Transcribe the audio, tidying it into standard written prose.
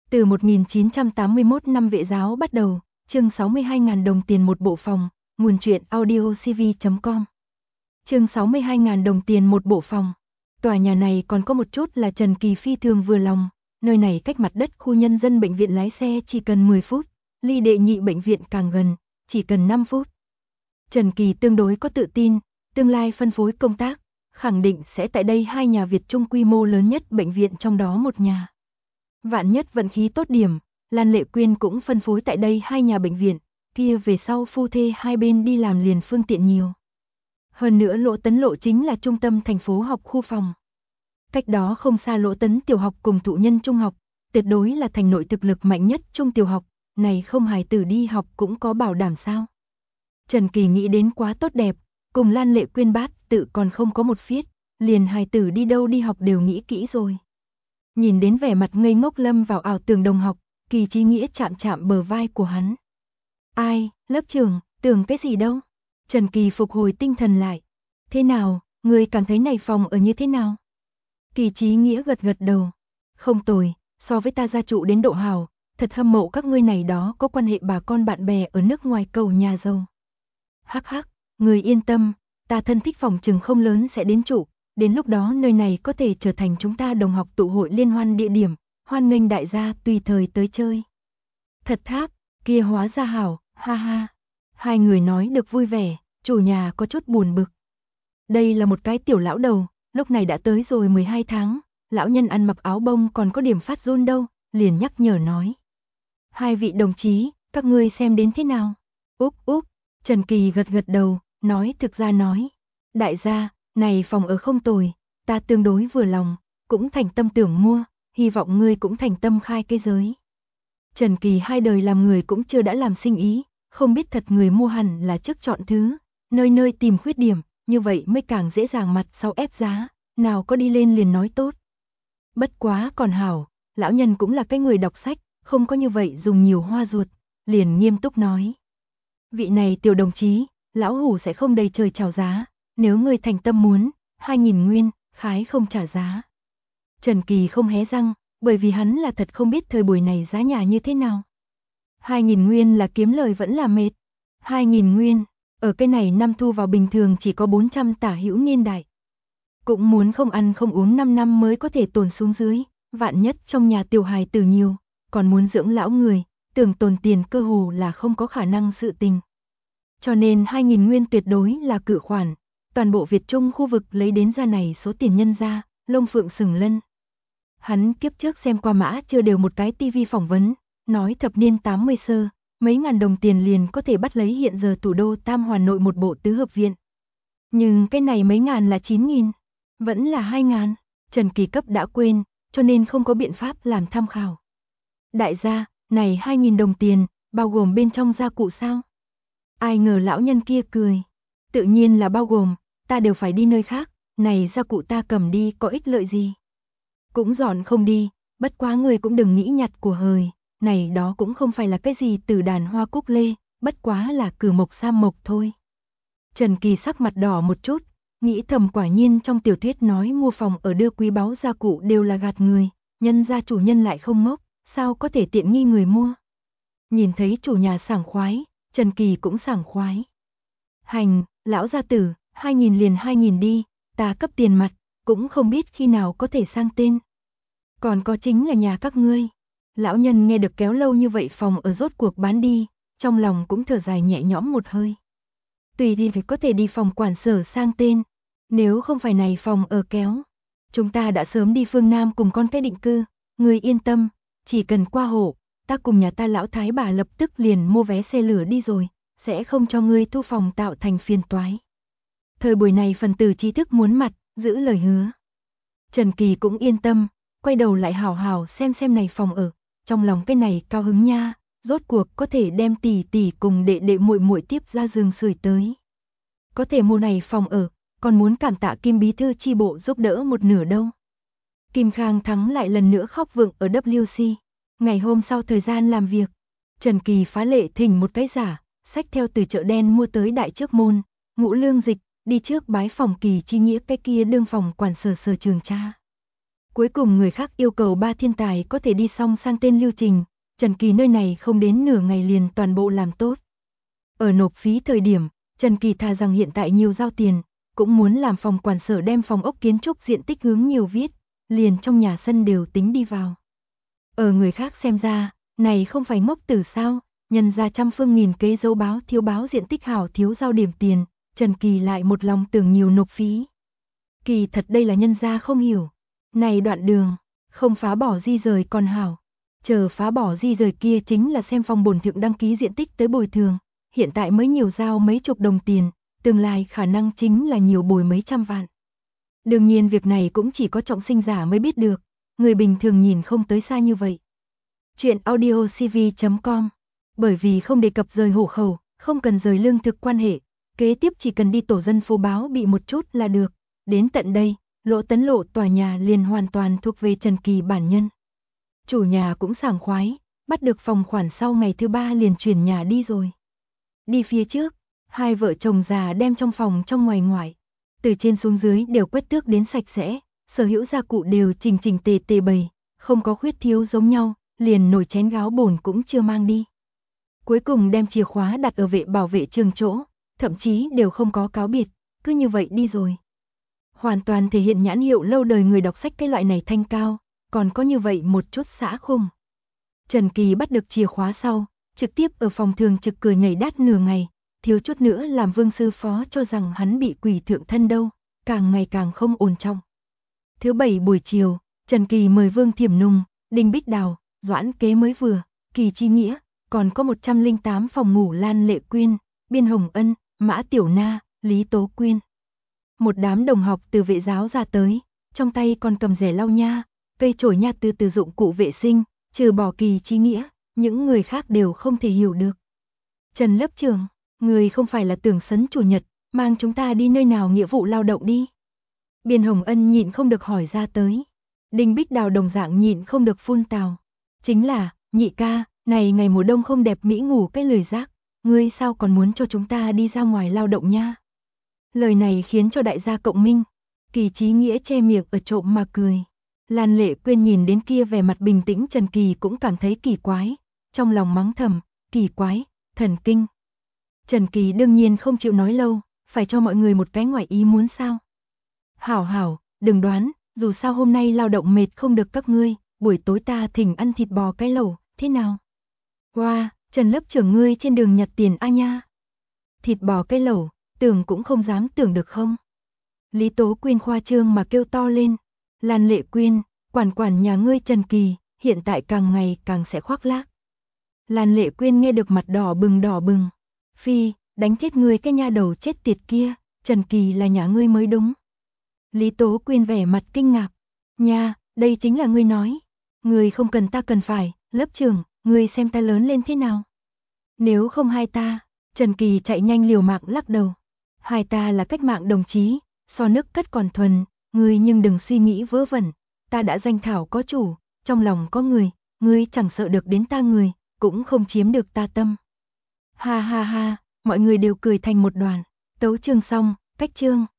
Từ 1981 năm Vệ giáo bắt đầu, chương 62.000 đồng tiền một bộ phòng, nguồn truyện audiocv.com. Chương 62.000 đồng tiền một bộ phòng. Tòa nhà này còn có một chút là Trần Kỳ phi thường vừa lòng, nơi này cách mặt đất khu nhân dân bệnh viện lái xe chỉ cần 10 phút, ly đệ nhị bệnh viện càng gần, chỉ cần 5 phút. Trần Kỳ tương đối có tự tin, tương lai phân phối công tác, khẳng định sẽ tại đây hai nhà Việt Trung quy mô lớn nhất bệnh viện trong đó một nhà. Vạn nhất vận khí tốt điểm, Lan Lệ Quyên cũng phân phối tại đây hai nhà bệnh viện, kia về sau phu thê hai bên đi làm liền phương tiện nhiều. Hơn nữa Lỗ Tấn Lộ chính là trung tâm thành phố học khu phòng. Cách đó không xa Lỗ Tấn tiểu học cùng Thụ Nhân trung học, tuyệt đối là thành nội thực lực mạnh nhất trung tiểu học, này không hài tử đi học cũng có bảo đảm sao. Trần Kỳ nghĩ đến quá tốt đẹp, cùng Lan Lệ Quyên bát tự còn không có một phiết, liền hài tử đi đâu đi học đều nghĩ kỹ rồi. Nhìn đến vẻ mặt ngây ngốc lâm vào ảo tưởng đồng học, Kỳ Chí Nghĩa chạm chạm bờ vai của hắn. Ai, lớp trưởng, tưởng cái gì đâu? Trần Kỳ phục hồi tinh thần lại. Thế nào, người cảm thấy này phòng ở như thế nào? Kỳ Chí Nghĩa gật gật đầu. Không tồi, so với ta gia trụ đến độ hào, thật hâm mộ các ngươi này đó có quan hệ bà con bạn bè ở nước ngoài cầu nhà giàu. Hắc hắc, người yên tâm, ta thân thích phòng chừng không lớn sẽ đến trụ, đến lúc đó nơi này có thể trở thành chúng ta đồng học tụ hội liên hoan địa điểm, hoan nghênh đại gia tùy thời tới chơi. Thật tháp, kia hóa ra hảo, ha ha. Hai người nói được vui vẻ, chủ nhà có chút buồn bực. Đây là một cái tiểu lão đầu, lúc này đã tới rồi 12 tháng, lão nhân ăn mặc áo bông còn có điểm phát run đâu, liền nhắc nhở nói. Hai vị đồng chí, các ngươi xem đến thế nào? Úp, Trần Kỳ gật gật đầu, nói thực ra nói. Đại gia, này phòng ở không tồi, ta tương đối vừa lòng, cũng thành tâm tưởng mua, hy vọng ngươi cũng thành tâm khai cái giới. Trần Kỳ hai đời làm người cũng chưa đã làm sinh ý, không biết thật người mua hẳn là trước chọn thứ, nơi nơi tìm khuyết điểm, như vậy mới càng dễ dàng mặt sau ép giá, nào có đi lên liền nói tốt. Bất quá còn hảo, lão nhân cũng là cái người đọc sách, không có như vậy dùng nhiều hoa ruột, liền nghiêm túc nói. Vị này tiểu đồng chí, lão hủ sẽ không đầy trời chào giá, nếu người thành tâm muốn, 2.000 nguyên, khái không trả giá. Trần Kỳ không hé răng, bởi vì hắn là thật không biết thời buổi này giá nhà như thế nào. 2.000 nguyên là kiếm lời vẫn là mệt. 2.000 nguyên, ở cái này năm thu vào bình thường chỉ có 400 tả hữu niên đại. Cũng muốn không ăn không uống 5 năm mới có thể tồn xuống dưới, vạn nhất trong nhà tiểu hài tử nhiều, còn muốn dưỡng lão người, tưởng tồn tiền cơ hồ là không có khả năng sự tình. Cho nên 2.000 nguyên tuyệt đối là cự khoản, toàn bộ Việt Trung khu vực lấy đến ra này số tiền nhân ra, lông phượng sừng lân. Hắn kiếp trước xem qua Mã Chưa đều một cái tivi phỏng vấn, nói thập niên 80 sơ, mấy ngàn đồng tiền liền có thể bắt lấy hiện giờ thủ đô Tam Hoàn nội một bộ tứ hợp viện. Nhưng cái này mấy ngàn là 9.000, vẫn là 2.000, Trần Kỳ cấp đã quên, cho nên không có biện pháp làm tham khảo. Đại gia, này 2.000 đồng tiền, bao gồm bên trong gia cụ sao? Ai ngờ lão nhân kia cười. Tự nhiên là bao gồm, ta đều phải đi nơi khác, này gia cụ ta cầm đi có ích lợi gì? Cũng dọn không đi, bất quá người cũng đừng nghĩ nhặt của hời, này đó cũng không phải là cái gì từ đàn hoa cúc lê, bất quá là cử mộc sam mộc thôi. Trần Kỳ sắc mặt đỏ một chút, nghĩ thầm quả nhiên trong tiểu thuyết nói mua phòng ở đưa quý báu gia cụ đều là gạt người, nhân gia chủ nhân lại không ngốc, sao có thể tiện nghi người mua. Nhìn thấy chủ nhà sảng khoái, Trần Kỳ cũng sảng khoái. Hành, lão gia tử, 2.000 liền 2.000 đi, ta cấp tiền mặt, cũng không biết khi nào có thể sang tên. Còn có chính là nhà các ngươi. Lão nhân nghe được kéo lâu như vậy phòng ở rốt cuộc bán đi, trong lòng cũng thở dài nhẹ nhõm một hơi. Tùy thì phải có thể đi phòng quản sở sang tên, nếu không phải này phòng ở kéo. Chúng ta đã sớm đi phương Nam cùng con cái định cư, ngươi yên tâm, chỉ cần qua hộ, ta cùng nhà ta lão thái bà lập tức liền mua vé xe lửa đi rồi, sẽ không cho ngươi thu phòng tạo thành phiền toái. Thời buổi này phần tử trí thức muốn mặt, giữ lời hứa. Trần Kỳ cũng yên tâm, quay đầu lại hào hào xem này phòng ở, trong lòng cái này cao hứng nha, rốt cuộc có thể đem tỷ tỷ cùng đệ đệ muội muội tiếp ra giường sưởi tới. Có thể mua này phòng ở, còn muốn cảm tạ Kim bí thư chi bộ giúp đỡ một nửa đâu. Kim Khang Thắng lại lần nữa khóc vượng ở WC. Ngày hôm sau thời gian làm việc, Trần Kỳ phá lệ thỉnh một cái giả, xách theo từ chợ đen mua tới đại trước môn, Ngũ Lương Dịch, đi trước bái phòng Kỳ Chi Nghĩa cái kia đương phòng quản sở sở trường cha. Cuối cùng người khác yêu cầu 3 thiên tài có thể đi xong sang tên lưu trình, Trần Kỳ nơi này không đến nửa ngày liền toàn bộ làm tốt. Ở nộp phí thời điểm, Trần Kỳ thà rằng hiện tại nhiều giao tiền, cũng muốn làm phòng quản sở đem phòng ốc kiến trúc diện tích hướng nhiều viết, liền trong nhà sân đều tính đi vào. Ở người khác xem ra, này không phải ngốc tử sao, nhân ra trăm phương nghìn kế dấu báo thiếu báo diện tích hảo thiếu giao điểm tiền, Trần Kỳ lại một lòng tưởng nhiều nộp phí. Kỳ thật đây là nhân ra không hiểu. Này đoạn đường, không phá bỏ di rời còn hảo. Chờ phá bỏ di rời kia chính là xem phòng bổn thượng đăng ký diện tích tới bồi thường. Hiện tại mới nhiều giao mấy chục đồng tiền, tương lai khả năng chính là nhiều bồi mấy trăm vạn. Đương nhiên việc này cũng chỉ có trọng sinh giả mới biết được, người bình thường nhìn không tới xa như vậy. Chuyện audio cv.com. Bởi vì không đề cập rời hộ khẩu, không cần rời lương thực quan hệ, kế tiếp chỉ cần đi tổ dân phố báo bị một chút là được. Đến tận đây, Lỗ Tấn Lộ tòa nhà liền hoàn toàn thuộc về Trần Kỳ bản nhân. Chủ nhà cũng sảng khoái, bắt được phòng khoản sau ngày thứ 3 liền chuyển nhà đi rồi. Đi phía trước, hai vợ chồng già đem trong phòng trong ngoài ngoại, từ trên xuống dưới đều quét tước đến sạch sẽ, sở hữu gia cụ đều chỉnh chỉnh tề tề bày, không có khuyết thiếu giống nhau, liền nồi chén gáo bồn cũng chưa mang đi. Cuối cùng đem chìa khóa đặt ở vệ bảo vệ trường chỗ, thậm chí đều không có cáo biệt, cứ như vậy đi rồi. Hoàn toàn thể hiện nhãn hiệu lâu đời người đọc sách cái loại này thanh cao, còn có như vậy một chút xã khung. Trần Kỳ bắt được chìa khóa sau, trực tiếp ở phòng thường trực cười nhảy đát nửa ngày, thiếu chút nữa làm Vương sư phó cho rằng hắn bị quỷ thượng thân đâu, càng ngày càng không ổn trọng. Thứ 7 buổi chiều, Trần Kỳ mời Vương Thiểm Nùng, Đinh Bích Đào, Doãn Kế mới vừa, Kỳ Chi Nghĩa, còn có 108 phòng ngủ Lan Lệ Quyên, Biên Hồng Ân, Mã Tiểu Na, Lý Tố Quyên. Một đám đồng học từ vệ giáo ra tới, trong tay còn cầm rẻ lau nha, cây chổi nha từ dụng cụ vệ sinh, trừ bỏ Kỳ Chi Nghĩa, những người khác đều không thể hiểu được. Trần lớp trưởng, người không phải là tưởng sấn chủ nhật, mang chúng ta đi nơi nào nghĩa vụ lao động đi. Biên Hồng Ân nhịn không được hỏi ra tới. Đinh Bích Đào đồng dạng nhịn không được phun tào. Chính là, nhị ca, này ngày mùa đông không đẹp mỹ ngủ cái lười giác, ngươi sao còn muốn cho chúng ta đi ra ngoài lao động nha. Lời này khiến cho đại gia cộng minh. Kỳ Chí Nghĩa che miệng ở trộm mà cười. Lan Lệ Quyên nhìn đến kia vẻ mặt bình tĩnh Trần Kỳ cũng cảm thấy kỳ quái, trong lòng mắng thầm, kỳ quái, thần kinh. Trần Kỳ đương nhiên không chịu nói lâu, phải cho mọi người một cái ngoài ý muốn sao. Hảo hảo, đừng đoán, dù sao hôm nay lao động mệt không được các ngươi, buổi tối ta thỉnh ăn thịt bò cái lẩu, thế nào? Wow, Trần lớp trưởng ngươi trên đường nhặt tiền a nha. Thịt bò cái lẩu, tưởng cũng không dám tưởng được không? Lý Tố Quyên khoa trương mà kêu to lên. Lan Lệ Quyên, quản nhà ngươi Trần Kỳ, hiện tại càng ngày càng sẽ khoác lác. Lan Lệ Quyên nghe được mặt đỏ bừng. Phi, đánh chết ngươi cái nha đầu chết tiệt kia, Trần Kỳ là nhà ngươi mới đúng. Lý Tố Quyên vẻ mặt kinh ngạc. Nha, đây chính là ngươi nói. Ngươi không cần ta cần phải, lớp trưởng, ngươi xem ta lớn lên thế nào. Nếu không hai ta, Trần Kỳ chạy nhanh liều mạng lắc đầu. Hai ta là cách mạng đồng chí, so nước cất còn thuần, ngươi nhưng đừng suy nghĩ vớ vẩn. Ta đã danh thảo có chủ, trong lòng có người, ngươi chẳng sợ được đến ta người, cũng không chiếm được ta tâm. Ha ha ha, mọi người đều cười thành một đoàn. Tấu chương xong, cách chương.